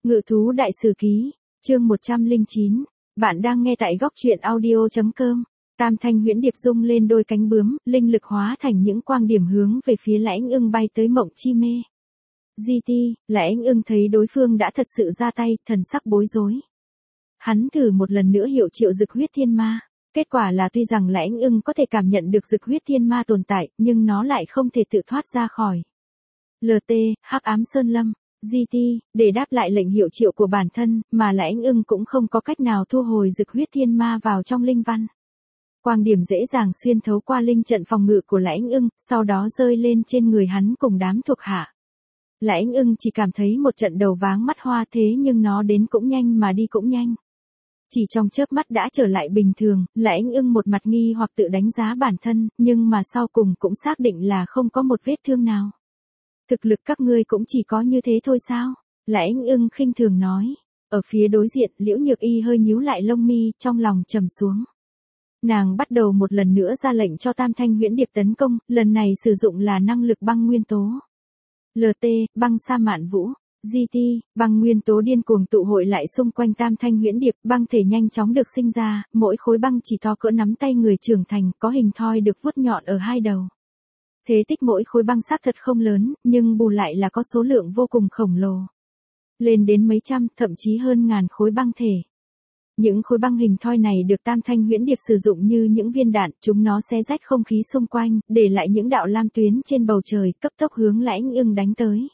Ngự thú đại sử ký, chương 109. Bạn đang nghe tại góc truyện audio.com. Tam thanh huyễn điệp rung lên đôi cánh bướm, linh lực hóa thành những quang điểm hướng về phía Lãnh Ưng bay tới Mộng Chi Mê. GT, Lãnh Ưng thấy đối phương đã thật sự ra tay, thần sắc bối rối. Hắn thử một lần nữa hiệu triệu Dực Huyết Thiên Ma. Kết quả là tuy rằng Lãnh Ưng có thể cảm nhận được Dực Huyết Thiên Ma tồn tại, nhưng nó lại không thể tự thoát ra khỏi. LT, Hắc Ám Sơn Lâm. GT, để đáp lại lệnh hiệu triệu của bản thân, mà Lãnh Ưng cũng không có cách nào thu hồi Dực Huyết Thiên Ma vào trong linh văn. Quang điểm dễ dàng xuyên thấu qua linh trận phòng ngự của Lãnh Ưng, sau đó rơi lên trên người hắn cùng đám thuộc hạ. Lãnh Ưng chỉ cảm thấy một trận đầu váng mắt hoa, thế nhưng nó đến cũng nhanh mà đi cũng nhanh. Chỉ trong chớp mắt đã trở lại bình thường, Lãnh Ưng một mặt nghi hoặc tự đánh giá bản thân, nhưng mà sau cùng cũng xác định là không có một vết thương nào. Thực lực các ngươi cũng chỉ có như thế thôi sao? Lãnh Ưng khinh thường nói. Ở phía đối diện, Liễu Nhược Y hơi nhíu lại lông mi, trong lòng trầm xuống. Nàng bắt đầu một lần nữa ra lệnh cho Tam Thanh Huyễn Điệp tấn công, lần này sử dụng là năng lực băng nguyên tố. LT, băng sa mạn vũ. GT, băng nguyên tố điên cuồng tụ hội lại xung quanh Tam Thanh Huyễn Điệp, băng thể nhanh chóng được sinh ra, mỗi khối băng chỉ to cỡ nắm tay người trưởng thành, có hình thoi được vuốt nhọn ở hai đầu. Thế tích mỗi khối băng xác thật không lớn, nhưng bù lại là có số lượng vô cùng khổng lồ. Lên đến mấy trăm, thậm chí hơn ngàn khối băng thể. Những khối băng hình thoi này được Tam Thanh Huyễn Điệp sử dụng như những viên đạn, chúng nó xé rách không khí xung quanh, để lại những đạo lam tuyến trên bầu trời, cấp tốc hướng Lãnh Ưng đánh tới.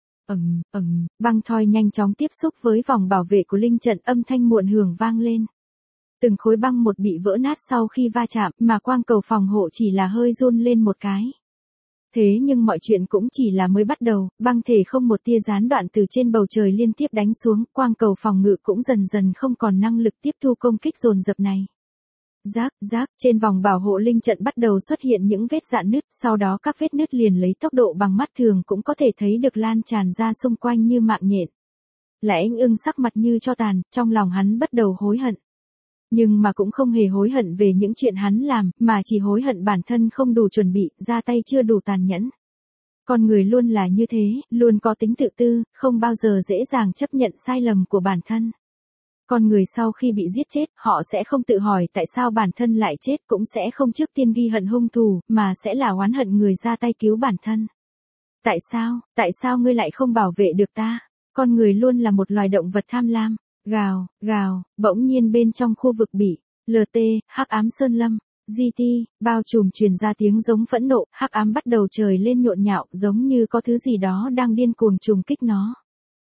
Băng thoi nhanh chóng tiếp xúc với vòng bảo vệ của linh trận, âm thanh muộn hưởng vang lên. Từng khối băng một bị vỡ nát sau khi va chạm, mà quang cầu phòng hộ chỉ là hơi run lên một cái. Thế nhưng mọi chuyện cũng chỉ là mới bắt đầu, băng thể không một tia gián đoạn từ trên bầu trời liên tiếp đánh xuống, quang cầu phòng ngự cũng dần dần không còn năng lực tiếp thu công kích dồn dập này. Rác, trên vòng bảo hộ linh trận bắt đầu xuất hiện những vết rạn nứt, sau đó các vết nứt liền lấy tốc độ bằng mắt thường cũng có thể thấy được lan tràn ra xung quanh như mạng nhện. Lãnh Ưng sắc mặt như tro tàn, trong lòng hắn bắt đầu hối hận. Nhưng mà cũng không hề hối hận về những chuyện hắn làm, mà chỉ hối hận bản thân không đủ chuẩn bị, ra tay chưa đủ tàn nhẫn. Con người luôn là như thế, luôn có tính tự tư, không bao giờ dễ dàng chấp nhận sai lầm của bản thân. Con người sau khi bị giết chết, họ sẽ không tự hỏi tại sao bản thân lại chết, cũng sẽ không trước tiên ghi hận hung thủ, mà sẽ là oán hận người ra tay cứu bản thân. Tại sao ngươi lại không bảo vệ được ta? Con người luôn là một loài động vật tham lam. Gào, bỗng nhiên bên trong khu vực bị LT, Hắc Ám Sơn Lâm, GT, bao trùm truyền ra tiếng giống phẫn nộ, hắc ám bắt đầu trời lên nhộn nhạo, giống như có thứ gì đó đang điên cuồng trùng kích nó.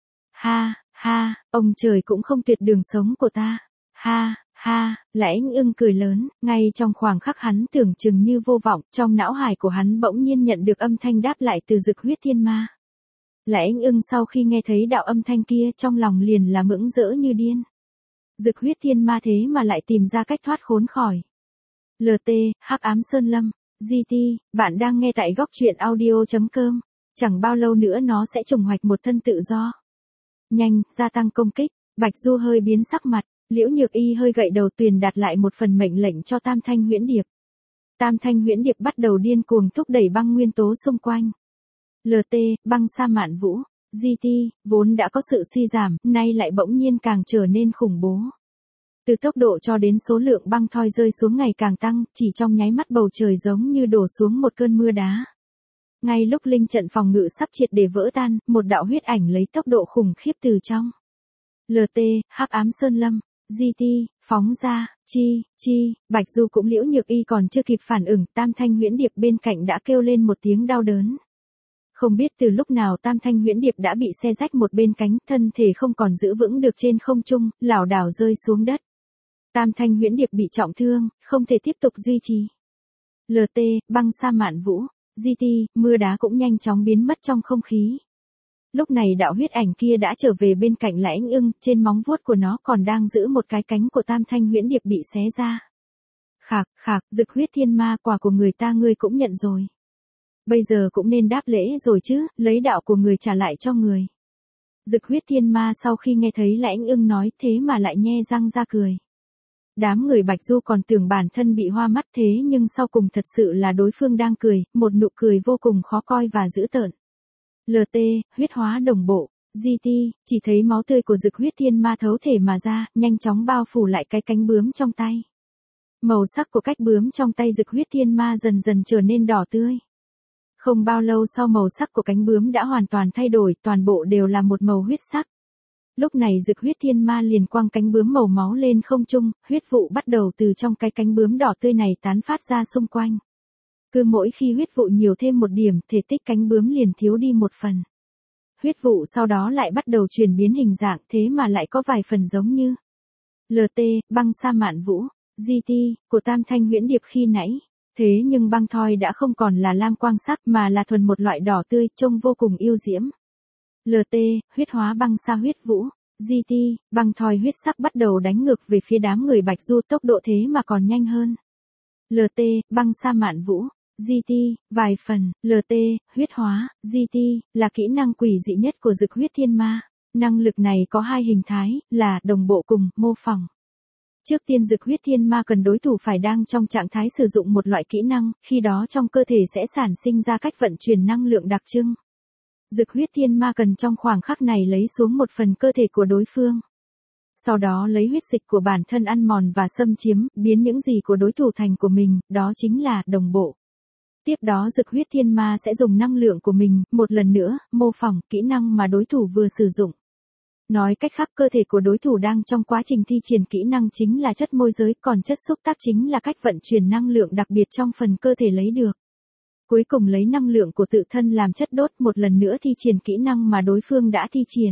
Ha, ông trời cũng không tuyệt đường sống của ta. Ha, Lãnh Ưng cười lớn, ngay trong khoảng khắc hắn tưởng chừng như vô vọng, trong não hải của hắn bỗng nhiên nhận được âm thanh đáp lại từ Dực Huyết Thiên Ma. Lãnh Ưng sau khi nghe thấy đạo âm thanh kia, trong lòng liền là mững rỡ như điên. Dực Huyết Thiên Ma thế mà lại tìm ra cách thoát khốn khỏi. LT, Hắc Ám Sơn Lâm, GT, bạn đang nghe tại góc truyện audio.com. Chẳng bao lâu nữa nó sẽ trùng hoạch một thân tự do. Nhanh, gia tăng công kích. Bạch Du hơi biến sắc mặt, Liễu Nhược Y hơi gậy đầu truyền đạt lại một phần mệnh lệnh cho Tam Thanh Huyễn Điệp. Tam Thanh Huyễn Điệp bắt đầu điên cuồng thúc đẩy băng nguyên tố xung quanh. LT, băng sa mạn vũ. GT, vốn đã có sự suy giảm, nay lại bỗng nhiên càng trở nên khủng bố. Từ tốc độ cho đến số lượng băng thoi rơi xuống ngày càng tăng, chỉ trong nháy mắt bầu trời giống như đổ xuống một cơn mưa đá. Ngay lúc linh trận phòng ngự sắp triệt để vỡ tan, một đạo huyết ảnh lấy tốc độ khủng khiếp từ trong LT, Hắc Ám Sơn Lâm, GT, phóng ra. Chi, Bạch Du cũng Liễu Nhược Y còn chưa kịp phản ứng, Tam Thanh Huyễn Điệp bên cạnh đã kêu lên một tiếng đau đớn. Không biết từ lúc nào Tam Thanh Huyễn Điệp đã bị xé rách một bên cánh, thân thể không còn giữ vững được trên không trung, lảo đảo rơi xuống đất. Tam Thanh Huyễn Điệp bị trọng thương, không thể tiếp tục duy trì. LT, băng sa mạn vũ. GT, mưa đá cũng nhanh chóng biến mất trong không khí. Lúc này đạo huyết ảnh kia đã trở về bên cạnh Lãnh Ưng, trên móng vuốt của nó còn đang giữ một cái cánh của Tam Thanh Huyễn Điệp bị xé ra. Khạc, Dực Huyết Thiên Ma, quả của người ta ngươi cũng nhận rồi. Bây giờ cũng nên đáp lễ rồi chứ, lấy đạo của người trả lại cho người. Dực Huyết Thiên Ma sau khi nghe thấy Lãnh Ưng nói thế mà lại nhe răng ra cười. Đám người Bạch Du còn tưởng bản thân bị hoa mắt, thế nhưng sau cùng thật sự là đối phương đang cười, một nụ cười vô cùng khó coi và dữ tợn. LT, huyết hóa đồng bộ. GT, chỉ thấy máu tươi của Dực Huyết Thiên Ma thấu thể mà ra, nhanh chóng bao phủ lại cái cánh bướm trong tay. Màu sắc của cách bướm trong tay Dực Huyết Thiên Ma dần dần trở nên đỏ tươi. Không bao lâu sau màu sắc của cánh bướm đã hoàn toàn thay đổi, toàn bộ đều là một màu huyết sắc. Lúc này Dực Huyết Thiên Ma liền quăng cánh bướm màu máu lên không trung, huyết vụ bắt đầu từ trong cái cánh bướm đỏ tươi này tán phát ra xung quanh. Cứ mỗi khi huyết vụ nhiều thêm một điểm, thể tích cánh bướm liền thiếu đi một phần. Huyết vụ sau đó lại bắt đầu chuyển biến hình dạng, thế mà lại có vài phần giống như LT, băng sa mạn vũ, GT, của Tam Thanh Huyễn Điệp khi nãy. Thế nhưng băng thoi đã không còn là lam quang sắc mà là thuần một loại đỏ tươi, trông vô cùng yêu diễm. LT, huyết hóa băng sa huyết vũ. GT, băng thoi huyết sắc bắt đầu đánh ngược về phía đám người Bạch Du, tốc độ thế mà còn nhanh hơn. LT, băng sa mạn vũ. GT, vài phần, LT, huyết hóa, GT, là kỹ năng quỷ dị nhất của Dực Huyết Thiên Ma. Năng lực này có hai hình thái, là đồng bộ cùng, mô phỏng. Trước tiên Dực Huyết Thiên Ma cần đối thủ phải đang trong trạng thái sử dụng một loại kỹ năng, khi đó trong cơ thể sẽ sản sinh ra cách vận chuyển năng lượng đặc trưng. Dực Huyết Thiên Ma cần trong khoảng khắc này lấy xuống một phần cơ thể của đối phương. Sau đó lấy huyết dịch của bản thân ăn mòn và xâm chiếm, biến những gì của đối thủ thành của mình, đó chính là đồng bộ. Tiếp đó Dực Huyết Thiên Ma sẽ dùng năng lượng của mình, một lần nữa, mô phỏng kỹ năng mà đối thủ vừa sử dụng. Nói cách khác, cơ thể của đối thủ đang trong quá trình thi triển kỹ năng chính là chất môi giới, còn chất xúc tác chính là cách vận chuyển năng lượng đặc biệt trong phần cơ thể lấy được. Cuối cùng lấy năng lượng của tự thân làm chất đốt, một lần nữa thi triển kỹ năng mà đối phương đã thi triển.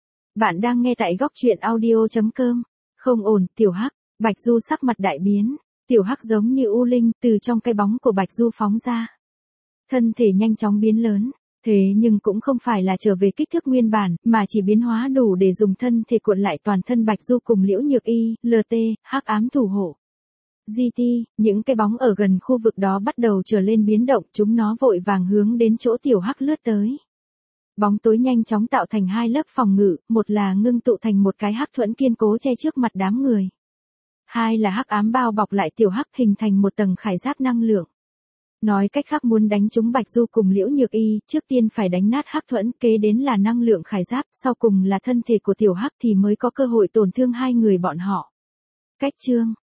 Bạn đang nghe tại góc truyện audio.com. Không ổn, Tiểu Hắc. Bạch Du sắc mặt đại biến. Tiểu Hắc giống như u linh, từ trong cái bóng của Bạch Du phóng ra. Thân thể nhanh chóng biến lớn. Thế nhưng cũng không phải là trở về kích thước nguyên bản, mà chỉ biến hóa đủ để dùng thân thể cuộn lại toàn thân Bạch Du cùng Liễu Nhược Y, LT, hắc ám thủ hộ. GT, những cái bóng ở gần khu vực đó bắt đầu trở lên biến động, chúng nó vội vàng hướng đến chỗ Tiểu Hắc lướt tới. Bóng tối nhanh chóng tạo thành hai lớp phòng ngự, một là ngưng tụ thành một cái hắc thuẫn kiên cố che trước mặt đám người. Hai là hắc ám bao bọc lại Tiểu Hắc hình thành một tầng khải giáp năng lượng. Nói cách khác, muốn đánh trúng Bạch Du cùng Liễu Nhược Y, trước tiên phải đánh nát hắc thuẫn, kế đến là năng lượng khải giáp, sau cùng là thân thể của Tiểu Hắc thì mới có cơ hội tổn thương hai người bọn họ. Cách chương